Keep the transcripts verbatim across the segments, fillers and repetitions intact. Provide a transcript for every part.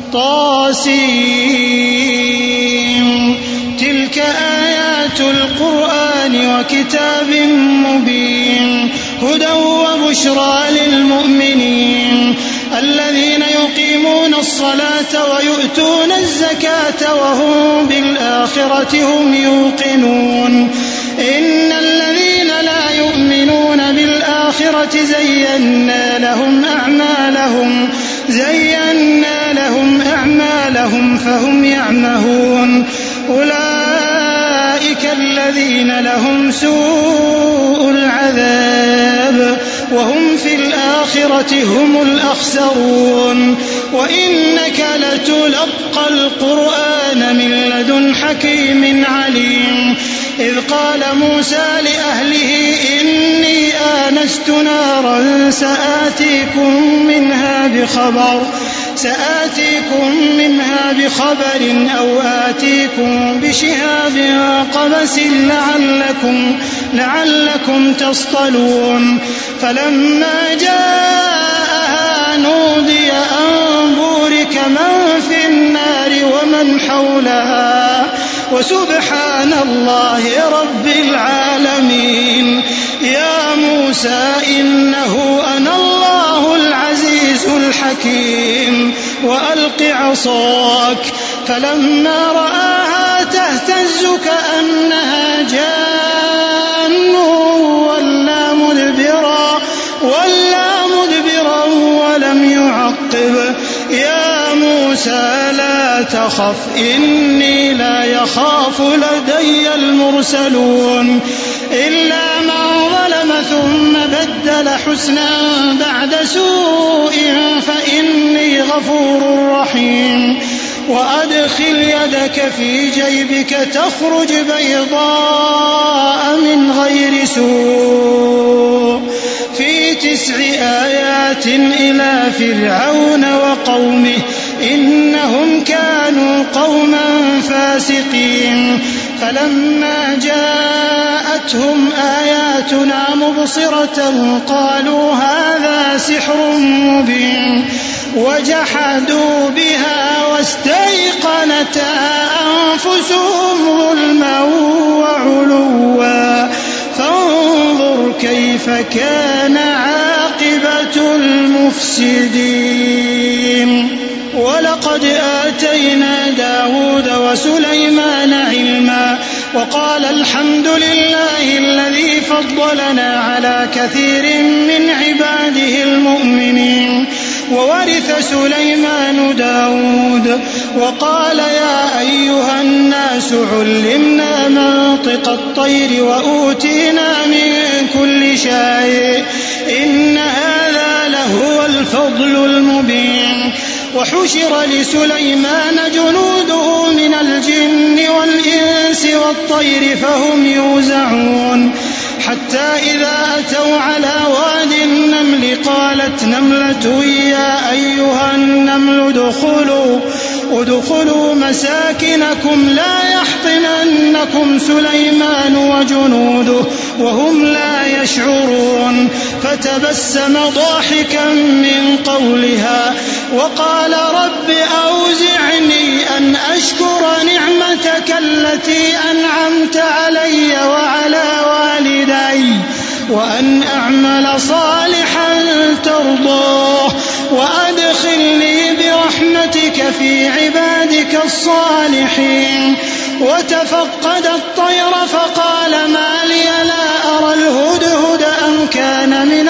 طاسيم تلك آيات القرآن وكتاب مبين هدى وبشرى للمؤمنين الذين يقيمون الصلاة ويؤتون الزكاة وهم بالآخرة هم يوقنون إن الذين لا يؤمنون بالآخرة زينا لهم أعمالهم زينا لهم أعمالهم فهم يعمهون أولئك الذين لهم سوء العذاب وهم في الآخرة هم الأخسرون وإنك لتلقى القرآن من لدن حكيم عليم إذ قال موسى لأهله إني آنست نارا سآتيكم منها بخبر سآتيكم منها بخبر أو آتيكم بشهاب قبس لعلكم, لعلكم تصطلون فلما جاءها نودي أن بورك من في النار ومن حولها وسبحان الله رب العالمين يا موسى إنه أنا الله العزيز الحكيم وألق عصاك فلما رآها تهتز كأنها جان ولا مدبرا ولا مدبرا ولم يعقب يا موسى لا تخف إني لا يخاف لدي المرسلون إلا من ظلم ثم بدل حسنا بعد سوء فإني غفور رحيم وأدخل يدك في جيبك تخرج بيضاء من غير سوء في تسع آيات إلى فرعون وقومه إنهم كانوا قوما فاسقين فلما جاءتهم آياتنا مبصرة قالوا هذا سحر مبين وجحدوا بها واستيقنتها أنفسهم ظلما وعلوا فانظر كيف كان عاقبة المفسدين ولقد آتينا داود وسليمان علما وقال الحمد لله الذي فضلنا على كثير من عباده المؤمنين وورث سليمان داود وقال يا أيها الناس علمنا منطق الطير وأوتينا من كل شيء إن هذا لهو الفضل المبين وحشر لسليمان جنوده من الجن والإنس والطير فهم يوزعون حتى إذا أتوا على واد النمل قالت نملة يا أيها النمل ادخلوا ادخلوا مساكنكم لا يحطمنكم سليمان وجنوده وهم لا يشعرون فتبسم ضاحكا من قولها وقال رب أوزعني أن أشكر نعمتك التي أنعمت علي وعلى والدي وأن أعمل صالحا ترضاه وأدخلني برحمتك في عبادك الصالحين وتفقد الطير فقال ما لي لا أرى الهدهد أم كان من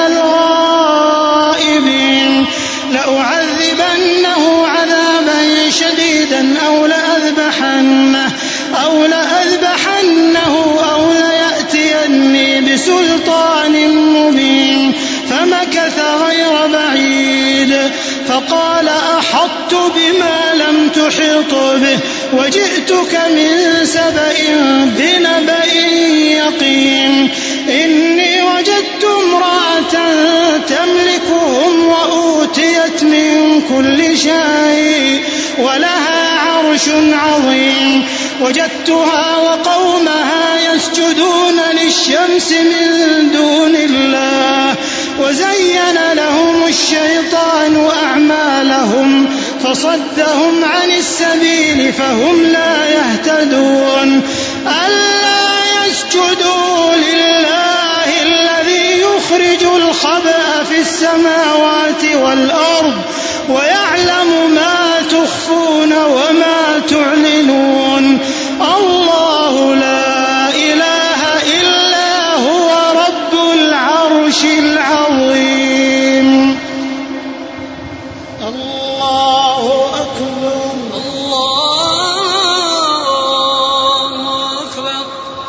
الغائبين لأعذبنه عذابا شديدا أو لأذبحنه أو لأذبحنه أو ليأتيني بسلطان مبين فمكث غير بعيد فقال أحطت بما لم تحط به وجئتك من سبأ بنبأ يقين إني وجدت امرأة تملكهم وأوتيت من كل شيء ولها عرش عظيم وجدتها وقومها يسجدون للشمس من دون الله وزين لهم الشيطان أعمالهم فصدهم عن السبيل فهم لا يهتدون ألا يسجدوا لله الذي يخرج الخبأ في السماوات والأرض ويعلم ما تخفون وما تعلنون الله لا إله إلا هو رب العرش العظيم. الله أكبر. الله أكبر.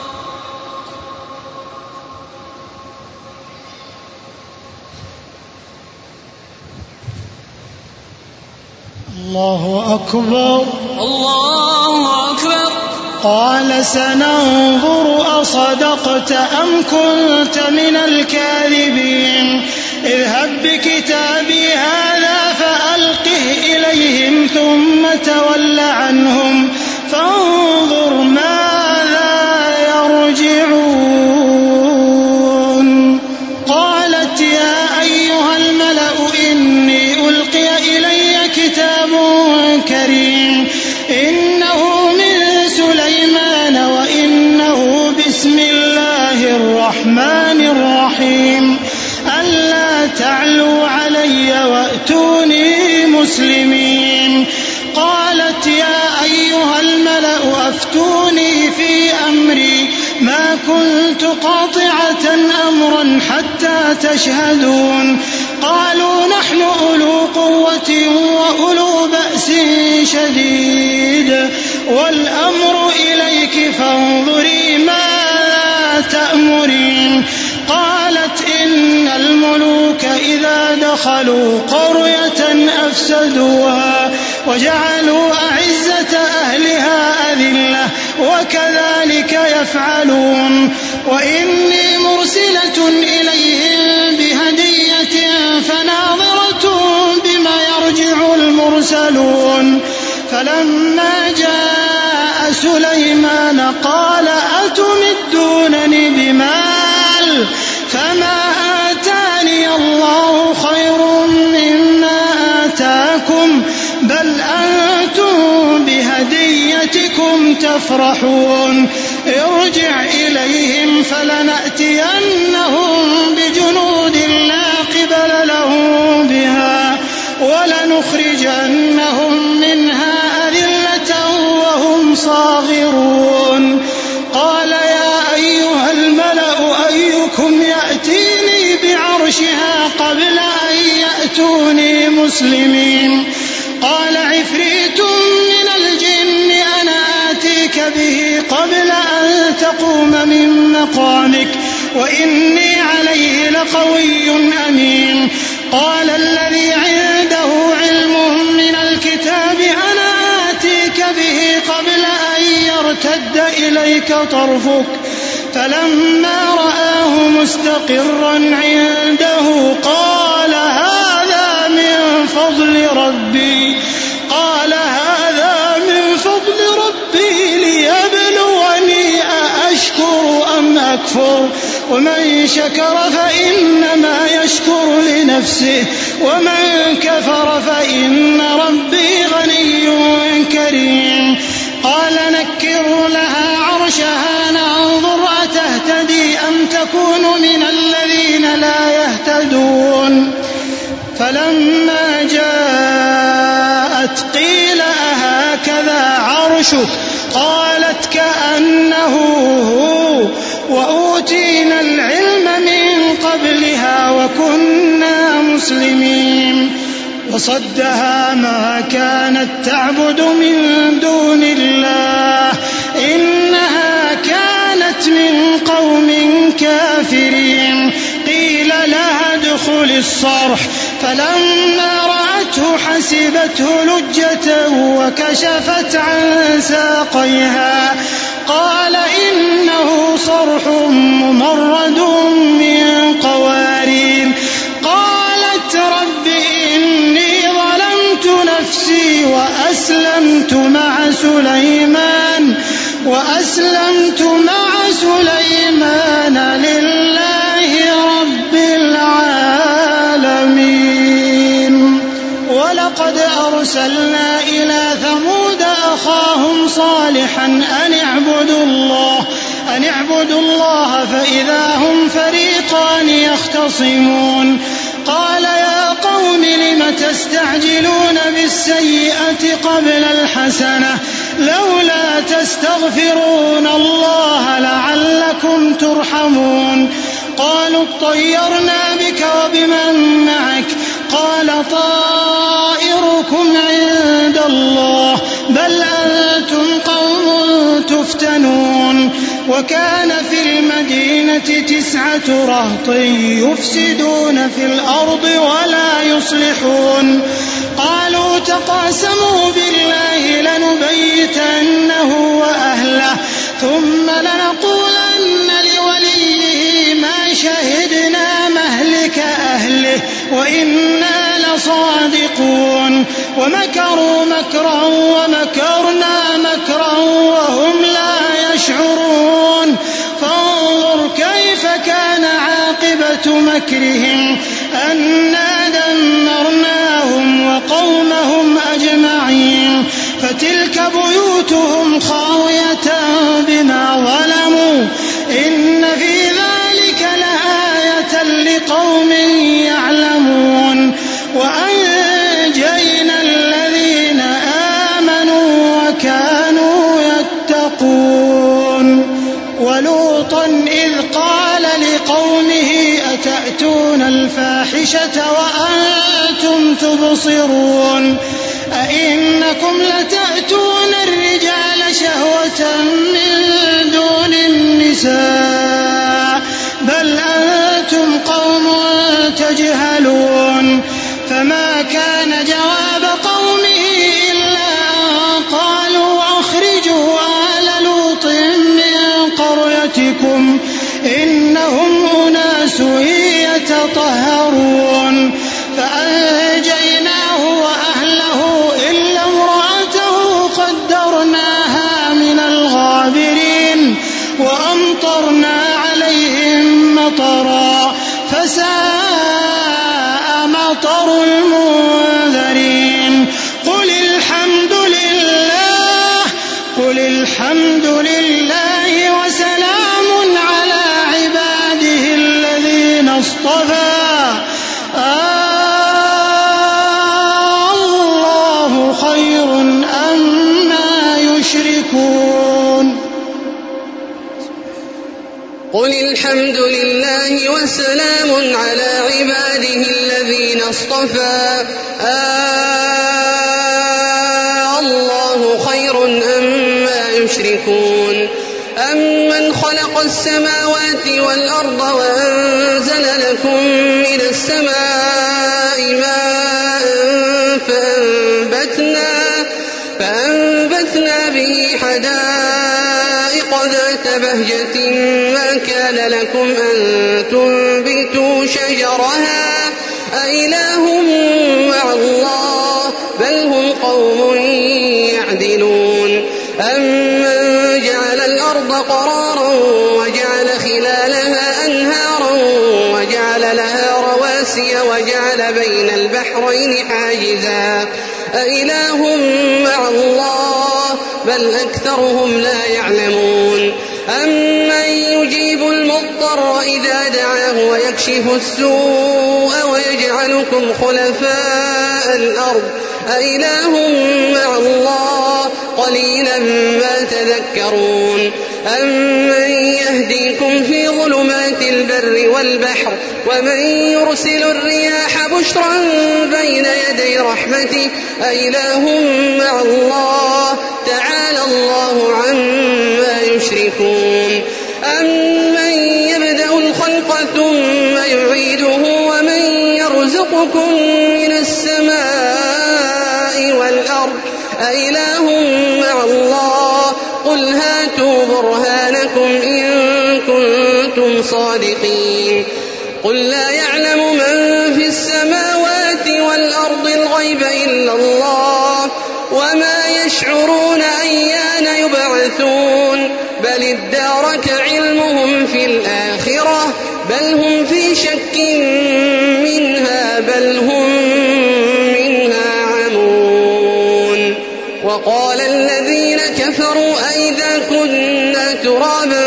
الله أكبر. الله أكبر. قال سننظر أصدقت أم كنت من الكاذبين اذهب بكتابي هذا فألقه إليهم ثم تول عنهم فانظر ماذا يرجعون. قالت يا أيها الملأ إني ألقي إلي كتاب كريم إنه من سليمان وإنه بسم الله الرحمن الرحيم ألا تعلوا علي وأتوني مسلمين. قالت يا أيها الملأ أفتوني في أمري ما كنت قاطعة أمرا حتى تشهدون. قالوا نحن أولو قوة وأولو بأس شديد والأمر إليك فانظري ماذا تأمرين. قالت إن الملوك إذا دخلوا قرية أفسدوها وجعلوا أعزة أهلها أذلة وكذلك يفعلون. وإني مرسلة إليهم بهدية فناظرة بما يرجع المرسلون. فلما جاء سليمان قال أتمدونني بمال فما آتاني الله خير مما آتاكم بل أنتم بهديتكم تفرحون. ارجع إليهم فلنأتينهم بجنود لا قبل لهم بها ولنخرجنهم منها أذلة وهم صاغرون. قال يا أيها الملأ أيكم يأتيني بعرشها قبل أن يأتوني مسلمين. قال عفريت من الجن أنا آتيك به قبل أن تقوم من مقامك وإني عليه لقوي أمين. قال الذي عنده علم من الكتاب أنا آتيك به قبل أن يرتد إليك طرفك فلما رآه مستقرا عنده قال هذا من فضل ربي قال هذا من فضل ربي ليبلوني أأشكر أم أكفر ومن شكر فإنما يشكر لنفسه ومن كفر فإن ربي غني كريم. قال نكروا لها عرشها ننظر أتهتدي أم تكون من الذين لا يهتدون. فلما جاءت قيل أهكذا عرشك قالت كأنه هو وأوتينا العلم من قبلها وكنا مسلمين. وصدها ما كانت تعبد من دون الله إنها كانت من قوم كافرين. قيل لها ادخل الصرح فلما رأته حسبته لجة وكشفت عن ساقيها قال إنه صرح ممرد من قوارير. قالت رب إني ظلمت نفسي وأسلمت مع سليمان وأسلمت مع سليمان لله رب العالمين. ولقد أرسلنا إلى ثمود أخاهم صالحا أن اعبدوا الله أن اعبدوا الله فإذا هم فريقان يختصمون قال يا قوم لم تستعجلون بالسيئة قبل الحسنة لولا تستغفرون الله لعلكم ترحمون قالوا اطيرنا بك وبمن معك قال طائركم عند الله بل أنتم قوم تفتنون وكان في المدينة تسعة رهط يفسدون في الأرض ولا يصلحون قالوا تقاسموا بالله لنبيتنه وأهله ثم لنقولن لوليه ما شهدنا مهلك أهله وإنا لصادقون ومكروا مكرا ومكرنا مكرا وهم لا يشعرون فانظر كيف كان عاقبة مكرهم أنا دمرناهم وقومهم أجمعين فتلك بيوتهم خاوية بما ظلموا إن في ذلك لآية لقوم يعلمون وأنجينا الذين آمنوا وكانوا يتقون ولوطا إذ قال لقومه أتأتون الفاحشة وأنتم تبصرون أئنكم لتأتون الرجال شهوة من دون النساء بل أنتم قوم تجهلون فما كان جواب قومه إلا أن قالوا أخرجوا آل لوط من قريتكم إنهم أناس يتطهرون فأنجيناه وأهله إلا امرأته قدرناها من الغابرين وأمطرنا عليهم مطرا فساء مطر المنذرين قل الحمد لله قل الحمد لله وسلام على عباده الذين اصطفى الله خير أما يشركون قل الحمد لله وسلام على عباده الذين اصطفى الله خير أما يشركون أمن خلق السماوات والأرض وأنزل لكم من السماء ماء فأنبتنا, فأنبتنا به حدائق ذات بهجة ما كان لكم أن تنبتوا شجرها أإله مع الله بل هم قوم يعدلون أمن جعل الأرض قرارا وجعل خلالها أنهارا وجعل لها رواسي وجعل بين البحرين حاجزا أإله مع الله بل أكثرهم لا يعلمون أمن يجيب المضطر إذا دعاه ويكشف السوء ويجعلكم خلفاء الأرض أإله مع الله قليلا ما تذكرون أمن يهديكم في ظلمات البر والبحر ومن يرسل الرياح بشرا بين يدي رحمته أإله مع الله تعالى الله عما يشركون أمن يبدأ الخلق ثم يعيده ومن يرزقكم من السماء والأرض أإله مع الله قل هاتوا برهانكم إن كنتم صادقين قل لا يعلم من في السماوات والأرض الغيب إلا الله وما يشعرون أيان يبعثون بل ادارك علمهم في الآخرة بل هم في شك منها بل هم منها عمون وقال الذين كفروا أئذا كنا ترابا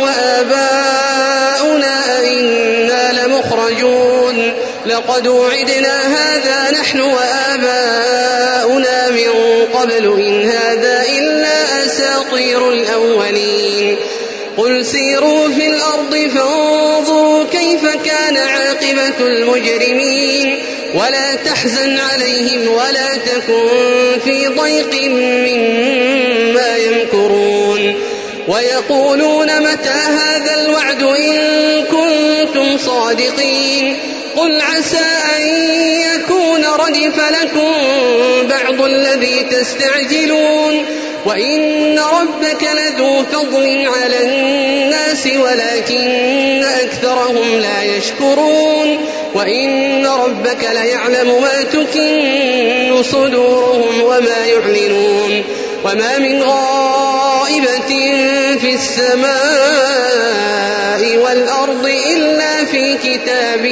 وآباؤنا أئنا لمخرجون لقد وعدنا هذا نحن وآباؤنا من قبل إن هذا إلا أساطير الأولين قل سيروا في الأرض فانظروا كيف كان عاقبة المجرمين ولا تحزن عليهم ولا تكن في ضيق مما يمكرون ويقولون متى هذا الوعد إن كنتم صادقين قل عسى أن يكون ردف لكم بعض الذي تستعجلون وإن ربك لذو فضل على الناس ولكن أكثرهم لا يشكرون وإن ربك ليعلم ما تكن صدورهم وما يعلنون وما من غائبة في السماء والأرض إلا في كتاب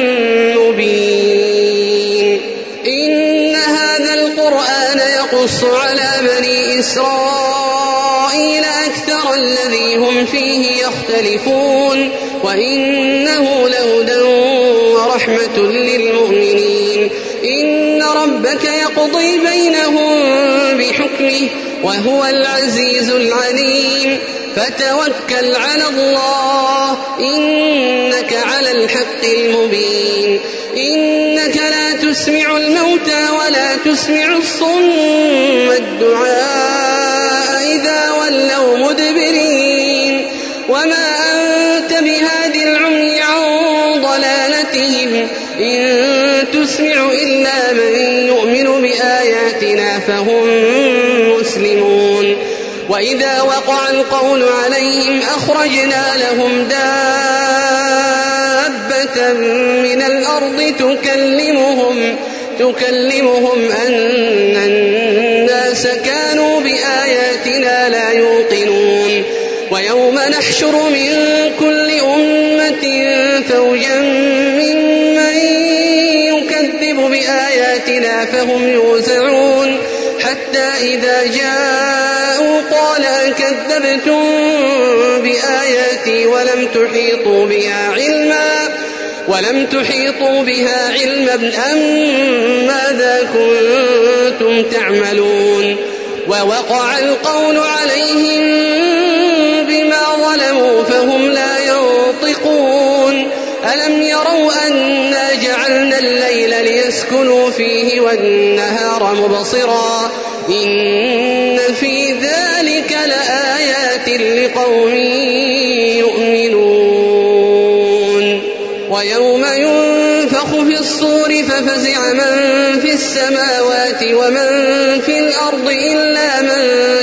مبين إن هذا القرآن يقص على بني إسرائيل أكثر الذي هم فيه يختلفون وإنه لهدى ورحمة للمؤمنين إن ربك يقضي بينهم بحكمه وهو العزيز العليم فتوكل على الله إنك على الحق المبين إنك لا تسمع الموتى ولا تسمع الصم الدعاء إذا ولوا مدبرين وما أنت بهاد العمي عن ضلالتهم إن تسمع إلا من يؤمن بآياتنا فهم مسلمون وإذا وقع القول عليهم أخرجنا لهم دابة من الأرض تكلمهم تكلمهم أن الناس كانوا بآياتنا لا يوقنون ويوم نحشر من كل أمة فوجا ممن يكذب بآياتنا فهم يوزعون حتى إذا جاءوا قال أكذبتم بآياتي ولم تحيطوا بها علما ولم تحيطوا بها علما أم ماذا كنتم تعملون ووقع القول عليهم بما ظلموا فهم لا ينطقون ألم يروا أنا جعلنا الليل ليسكنوا فيه والنهار مبصرا إن في ذلك لآيات لقوم يؤمنون ويوم ينفخ في الصور ففزع من في السماوات ومن في الأرض إلا من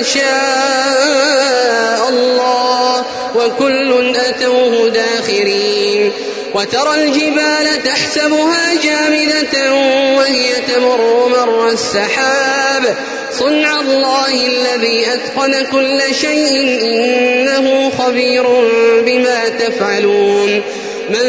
شاء الله وكل أتوه داخرين وترى الجبال تحسبها جامدة وهي تمر مر السحاب صنع الله الذي أتقن كل شيء إنه خبير بما تفعلون من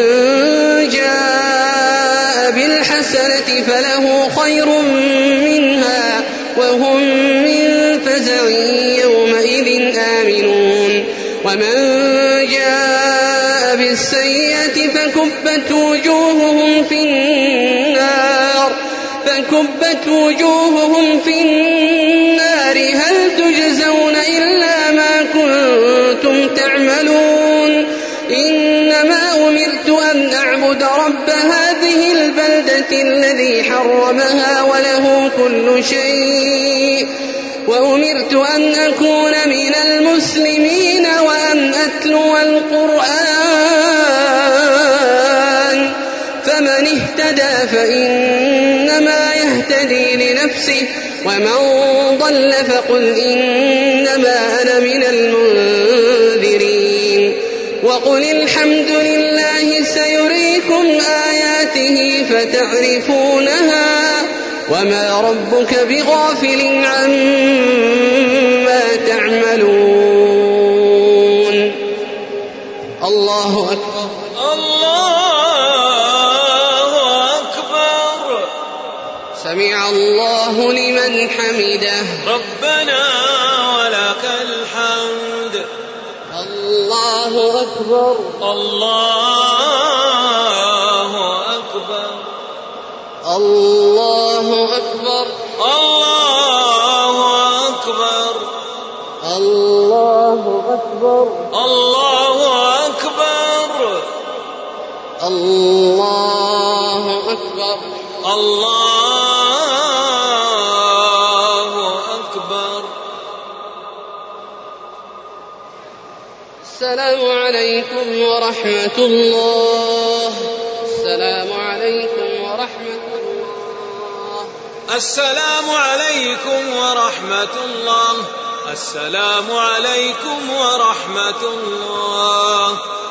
جاء بالحسنة فله خير منها وهم من فزع يومئذ آمنون ومن جاء بالسيئة فكبت وجوههم في النار فكبت وجوههم في النار هل تجزون إلا ما كنتم تعملون إنما أمرت أن أعبد رب هذه البلدة الذي حرمها وله كل شيء وأمرت أن أكون من المسلمين وأن أتلو القرآن فمن اهتدى فإنما يهتدي لنفسه ومن ضل فقل إنما أنا من المنذرين وقل الحمد لله سيريكم آياته فتعرفونها وما ربك بغافل عما تعملون الله أكبر الله أكبر سمع الله لمن لمن حمده ربنا ولك الحمد الله أكبر الله أكبر الله أكبر الله أكبر الله أكبر الله أكبر الله أكبر الله أكبر. السلام عليكم ورحمة الله. السلام عليكم ورحمة الله. السلام عليكم ورحمة الله. السلام عليكم ورحمة الله.